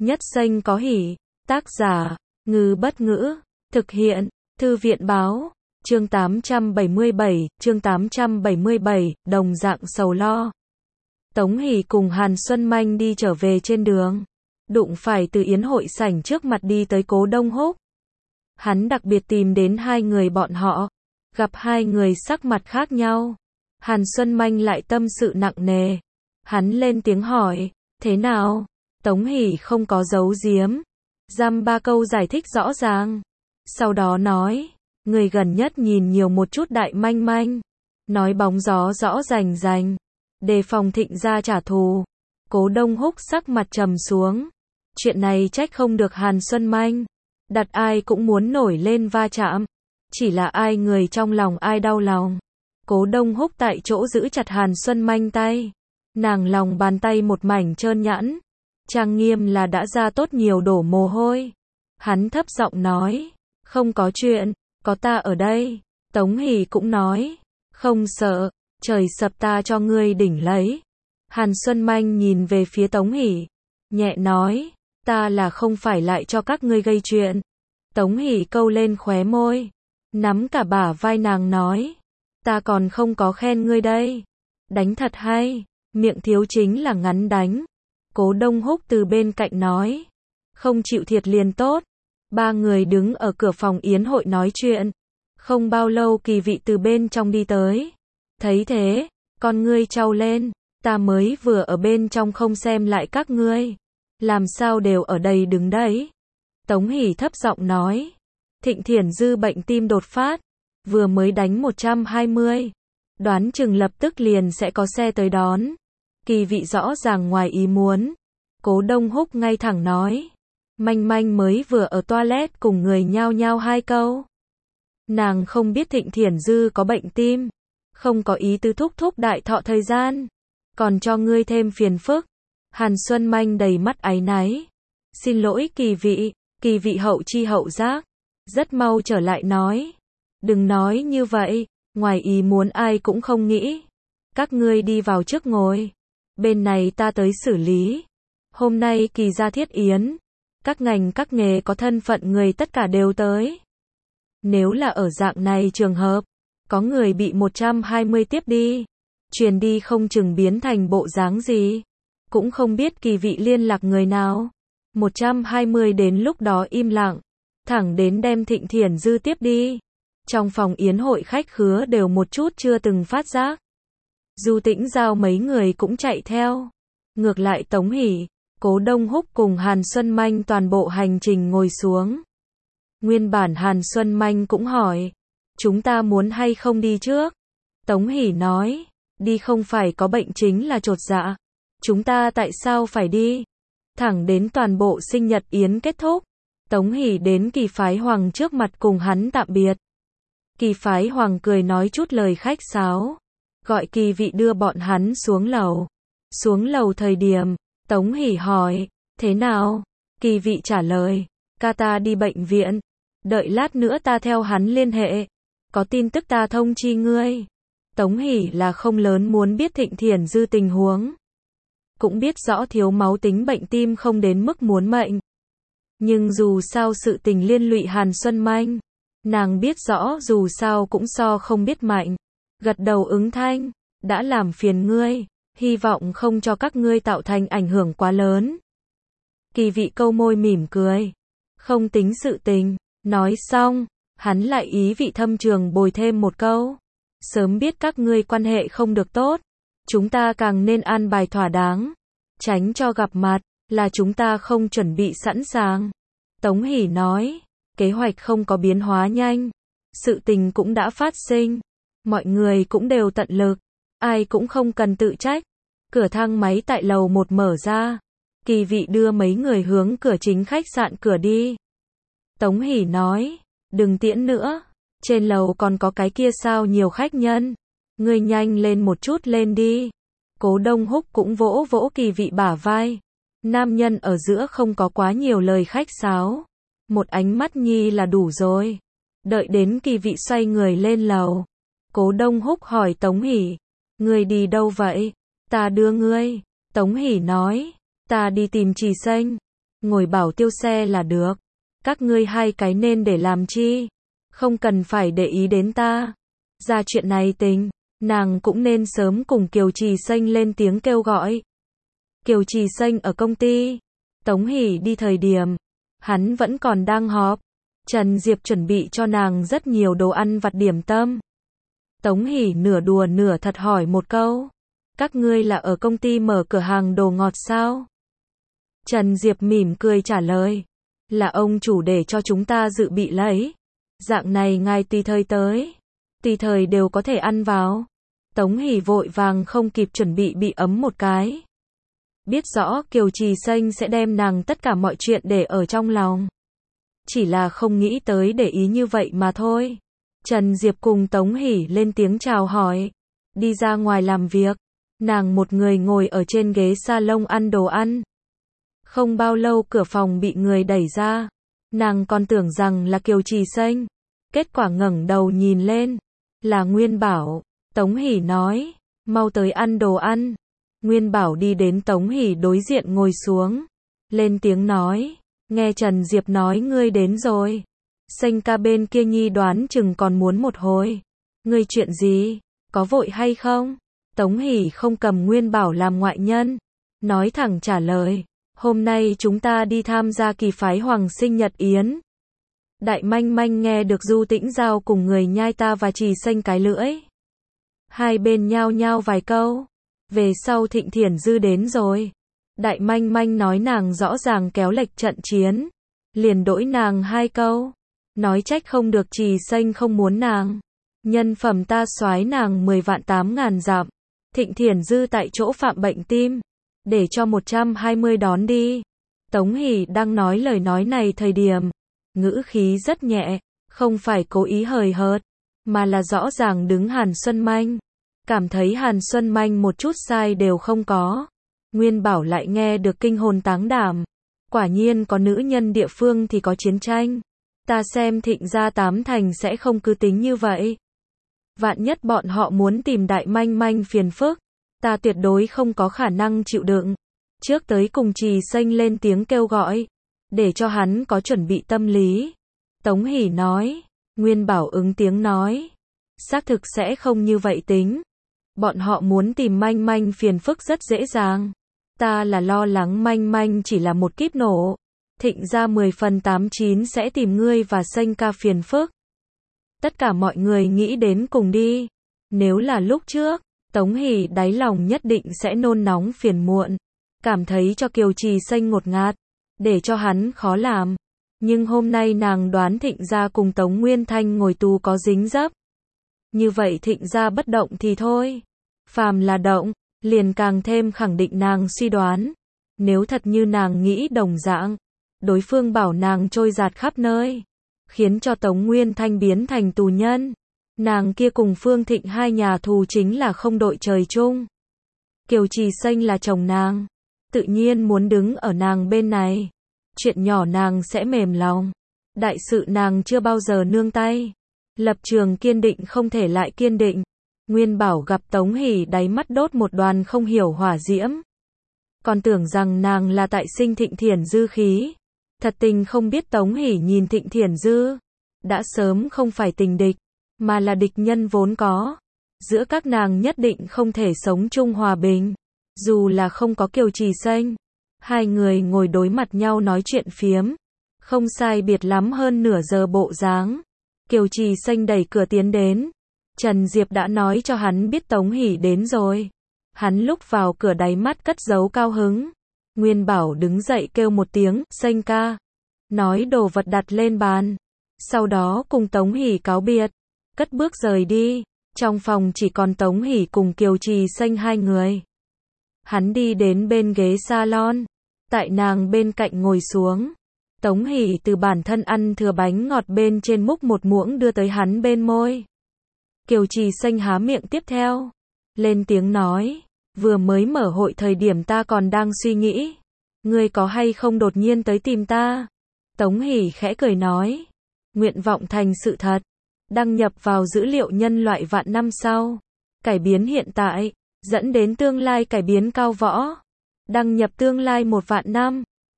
Nhất Xanh có hỉ. Tác giả, Ngư Bất Ngữ. Thực hiện, Thư viện Báo. Chương 877, đồng dạng sầu lo. Tống Hỷ cùng Hàn Xuân Manh đi trở về trên đường. Đụng phải từ yến hội sảnh trước mặt đi tới Cố Đông Húc. Hắn đặc biệt tìm đến hai người bọn họ. Gặp hai người sắc mặt khác nhau. Hàn Xuân Manh lại tâm sự nặng nề. Hắn lên tiếng hỏi, thế nào? Tống Hỷ không có giấu giếm. Dăm ba câu giải thích rõ ràng. Sau đó nói, người gần nhất nhìn nhiều một chút Đại Manh Manh. Nói bóng gió rõ rành rành. Đề phòng Thịnh gia trả thù. Cố Đông Húc sắc mặt trầm xuống. Chuyện này trách không được Hàn Xuân Manh. Đặt ai cũng muốn nổi lên va chạm. Chỉ là ai người trong lòng ai đau lòng. Cố Đông Húc tại chỗ giữ chặt Hàn Xuân Manh tay. Nàng lòng bàn tay một mảnh trơn nhẵn. Trang nghiêm là đã ra tốt nhiều đổ mồ hôi. Hắn thấp giọng nói, không có chuyện, có ta ở đây. Tống Hỷ cũng nói, không sợ, trời sập ta cho ngươi đỉnh lấy. Hàn Xuân Manh nhìn về phía Tống Hỷ, nhẹ nói, ta là không phải lại cho các ngươi gây chuyện. Tống Hỷ câu lên khóe môi, nắm cả bả vai nàng nói, ta còn không có khen ngươi đây. Đánh thật hay, miệng thiếu chính là ngắn đánh. Cố Đông Húc từ bên cạnh nói, không chịu thiệt liền tốt. Ba người đứng ở cửa phòng yến hội nói chuyện. Không bao lâu Kỳ Vị từ bên trong đi tới. Thấy thế, con ngươi trao lên, ta mới vừa ở bên trong không xem lại các ngươi. Làm sao đều ở đây đứng đấy? Tống Hỷ thấp giọng nói, Thịnh Thiển Dư bệnh tim đột phát, vừa mới đánh 120. Đoán chừng lập tức liền sẽ có xe tới đón. Kỳ Vị rõ ràng ngoài ý muốn. Cố Đông Húc ngay thẳng nói, Manh Manh mới vừa ở toilet cùng người nhao nhao hai câu. Nàng không biết Thịnh Thiển Dư có bệnh tim, không có ý tứ thúc thúc đại thọ thời gian, còn cho ngươi thêm phiền phức. Hàn Xuân Manh đầy mắt áy náy. Xin lỗi Kỳ Vị hậu chi hậu giác. Rất mau trở lại nói, đừng nói như vậy, ngoài ý muốn ai cũng không nghĩ. Các ngươi đi vào trước ngồi. Bên này ta tới xử lý. Hôm nay Kỳ gia thiết yến. Các ngành các nghề có thân phận người tất cả đều tới. Nếu là ở dạng này trường hợp, có người bị 120 tiếp đi. Truyền đi không chừng biến thành bộ dáng gì. Cũng không biết Kỳ Vị liên lạc người nào. 120 đến lúc đó im lặng. Thẳng đến đem Thịnh Thiển Dư tiếp đi. Trong phòng yến hội khách khứa đều một chút chưa từng phát giác. Du Tĩnh Giao mấy người cũng chạy theo. Ngược lại Tống Hỷ, Cố Đông Húc cùng Hàn Xuân Manh toàn bộ hành trình ngồi xuống. Nguyên bản Hàn Xuân Manh cũng hỏi, chúng ta muốn hay không đi trước? Tống Hỷ nói, đi không phải có bệnh chính là chột dạ. Chúng ta tại sao phải đi? Thẳng đến toàn bộ sinh nhật yến kết thúc. Tống Hỷ đến Kỳ Phái Hoàng trước mặt cùng hắn tạm biệt. Kỳ Phái Hoàng cười nói chút lời khách sáo. Gọi Kỳ Vị đưa bọn hắn xuống lầu. Xuống lầu thời điểm, Tống Hỷ hỏi, thế nào? Kỳ Vị trả lời, ca ta đi bệnh viện. Đợi lát nữa ta theo hắn liên hệ. Có tin tức ta thông chi ngươi. Tống Hỷ là không lớn muốn biết Thịnh Thiển Dư tình huống. Cũng biết rõ thiếu máu tính bệnh tim không đến mức muốn mệnh. Nhưng dù sao sự tình liên lụy Hàn Xuân Manh. Nàng biết rõ dù sao cũng so không biết mạnh. Gật đầu ứng thanh, đã làm phiền ngươi, hy vọng không cho các ngươi tạo thành ảnh hưởng quá lớn. Kỳ Vị câu môi mỉm cười, không tính sự tình. Nói xong, hắn lại ý vị thâm trường bồi thêm một câu. Sớm biết các ngươi quan hệ không được tốt, chúng ta càng nên an bài thỏa đáng. Tránh cho gặp mặt, là chúng ta không chuẩn bị sẵn sàng. Tống Hỷ nói, kế hoạch không có biến hóa nhanh. Sự tình cũng đã phát sinh. Mọi người cũng đều tận lực. Ai cũng không cần tự trách. Cửa thang máy tại lầu 1 mở ra. Kỳ Vị đưa mấy người hướng cửa chính khách sạn cửa đi. Tống Hỷ nói, đừng tiễn nữa. Trên lầu còn có cái kia sao nhiều khách nhân. Ngươi nhanh lên một chút lên đi. Cố Đông Húc cũng vỗ vỗ Kỳ Vị bả vai. Nam nhân ở giữa không có quá nhiều lời khách sáo. Một ánh mắt nhi là đủ rồi. Đợi đến Kỳ Vị xoay người lên lầu. Cố Đông Húc hỏi Tống Hỷ, ngươi đi đâu vậy? Ta đưa ngươi. Tống Hỷ nói, ta đi tìm Trì Xanh. ngồi bảo tiêu xe là được. Các ngươi hai cái nên để làm chi? Không cần phải để ý đến ta. Ra chuyện này tính, nàng cũng nên sớm cùng Kiều Trì Xanh lên tiếng kêu gọi. Kiều Trì Xanh ở công ty. Tống Hỷ đi thời điểm, hắn vẫn còn đang họp. Trần Diệp chuẩn bị cho nàng rất nhiều đồ ăn vặt điểm tâm. Tống Hỷ nửa đùa nửa thật hỏi một câu. Các ngươi là ở công ty mở cửa hàng đồ ngọt sao? Trần Diệp mỉm cười trả lời. Là ông chủ để cho chúng ta dự bị lấy. Dạng này ngài tùy thời tới. Tùy thời đều có thể ăn vào. Tống Hỷ vội vàng không kịp chuẩn bị ấm một cái. Biết rõ Kiều Trì Xanh sẽ đem nàng tất cả mọi chuyện để ở trong lòng. Chỉ là không nghĩ tới để ý như vậy mà thôi. Trần Diệp cùng Tống Hỷ lên tiếng chào hỏi. Đi ra ngoài làm việc. Nàng một người ngồi ở trên ghế salon ăn đồ ăn. Không bao lâu cửa phòng bị người đẩy ra. Nàng còn tưởng rằng là Kiều Trì Xanh. Kết quả ngẩng đầu nhìn lên. Là Nguyên Bảo. Tống Hỷ nói. Mau tới ăn đồ ăn. Nguyên Bảo đi đến Tống Hỷ đối diện ngồi xuống. Lên tiếng nói. Nghe Trần Diệp nói ngươi đến rồi. Xanh ca bên kia nhi đoán chừng còn muốn một hồi. Ngươi chuyện gì? Có vội hay không? Tống Hỷ không cầm Nguyên Bảo làm ngoại nhân. Nói thẳng trả lời. Hôm nay chúng ta đi tham gia kỳ phái Hoàng sinh nhật yến. Đại Manh Manh nghe được Du Tĩnh Giao cùng người nhai ta và Trì Xanh cái lưỡi. Hai bên nhao nhao vài câu. Về sau Thịnh Thiển Dư đến rồi. Đại Manh Manh nói nàng rõ ràng kéo lệch trận chiến. Liền đổi nàng hai câu. Nói trách không được Trì Xanh không muốn nàng. Nhân phẩm ta soái nàng 10 vạn 8 ngàn dặm. Thịnh Thiển Dư tại chỗ phạm bệnh tim. Để cho 120 đón đi. Tống Hỷ đang nói lời nói này thời điểm. Ngữ khí rất nhẹ. Không phải cố ý hời hợt. Mà là rõ ràng đứng Hàn Xuân Manh. Cảm thấy Hàn Xuân Manh một chút sai đều không có. Nguyên Bảo lại nghe được kinh hồn táng đảm. Quả nhiên có nữ nhân địa phương thì có chiến tranh. Ta xem Thịnh gia 8 thành sẽ không cứ tính như vậy. Vạn nhất bọn họ muốn tìm Đại Manh Manh phiền phức. Ta tuyệt đối không có khả năng chịu đựng. Trước tới cùng Trì Xanh lên tiếng kêu gọi. Để cho hắn có chuẩn bị tâm lý. Tống Hỷ nói. Nguyên Bảo ứng tiếng nói. Xác thực sẽ không như vậy tính. Bọn họ muốn tìm Manh Manh phiền phức rất dễ dàng. Ta là lo lắng Manh Manh chỉ là một kíp nổ. Thịnh ra 10 phần 89 sẽ tìm ngươi và Xanh ca phiền phức. Tất cả mọi người nghĩ đến cùng đi. Nếu là lúc trước, Tống Hỷ đáy lòng nhất định sẽ nôn nóng phiền muộn. Cảm thấy cho Kiều Trì Xanh ngột ngạt. Để cho hắn khó làm. Nhưng hôm nay nàng đoán Thịnh gia cùng Tống Nguyên Thanh ngồi tù có dính dấp. Như vậy Thịnh gia bất động thì thôi. Phàm là động, liền càng thêm khẳng định nàng suy đoán. Nếu thật như nàng nghĩ đồng dạng, đối phương bảo nàng trôi giạt khắp nơi, khiến cho Tống Nguyên Thanh biến thành tù nhân. Nàng kia cùng Phương Thịnh hai nhà thù chính là không đội trời chung. Kiều Trì Xanh là chồng nàng, tự nhiên muốn đứng ở nàng bên này. Chuyện nhỏ nàng sẽ mềm lòng. Đại sự nàng chưa bao giờ nương tay. Lập trường kiên định không thể lại kiên định. Nguyên Bảo gặp Tống Hỷ đáy mắt đốt một đoàn không hiểu hỏa diễm. Còn tưởng rằng nàng là tại sinh Thịnh Thiển Dư khí. Thật tình không biết Tống Hỷ nhìn Thịnh Thiển Dư. Đã sớm không phải tình địch, mà là địch nhân vốn có. Giữa các nàng nhất định không thể sống chung hòa bình. Dù là không có Kiều Trì Xanh. Hai người ngồi đối mặt nhau nói chuyện phiếm. Không sai biệt lắm hơn nửa giờ bộ dáng. Kiều Trì Xanh đẩy cửa tiến đến. Trần Diệp đã nói cho hắn biết Tống Hỷ đến rồi. Hắn lúc vào cửa đáy mắt cất giấu cao hứng. Nguyên Bảo đứng dậy kêu một tiếng, Xanh ca. Nói đồ vật đặt lên bàn. Sau đó cùng Tống Hỷ cáo biệt. Cất bước rời đi. Trong phòng chỉ còn Tống Hỷ cùng Kiều Trì Xanh hai người. Hắn đi đến bên ghế salon. Tại nàng bên cạnh ngồi xuống. Tống Hỷ từ bản thân ăn thừa bánh ngọt bên trên múc một muỗng đưa tới hắn bên môi. Kiều Trì Xanh há miệng tiếp theo. Lên tiếng nói. Vừa mới mở hội thời điểm ta còn đang suy nghĩ. Ngươi có hay không đột nhiên tới tìm ta? Tống Hỷ khẽ cười nói. Nguyện vọng thành sự thật. Đăng nhập vào dữ liệu nhân loại vạn năm sau. Cải biến hiện tại. Dẫn đến tương lai cải biến cao võ. Đăng nhập tương lai 1 vạn năm.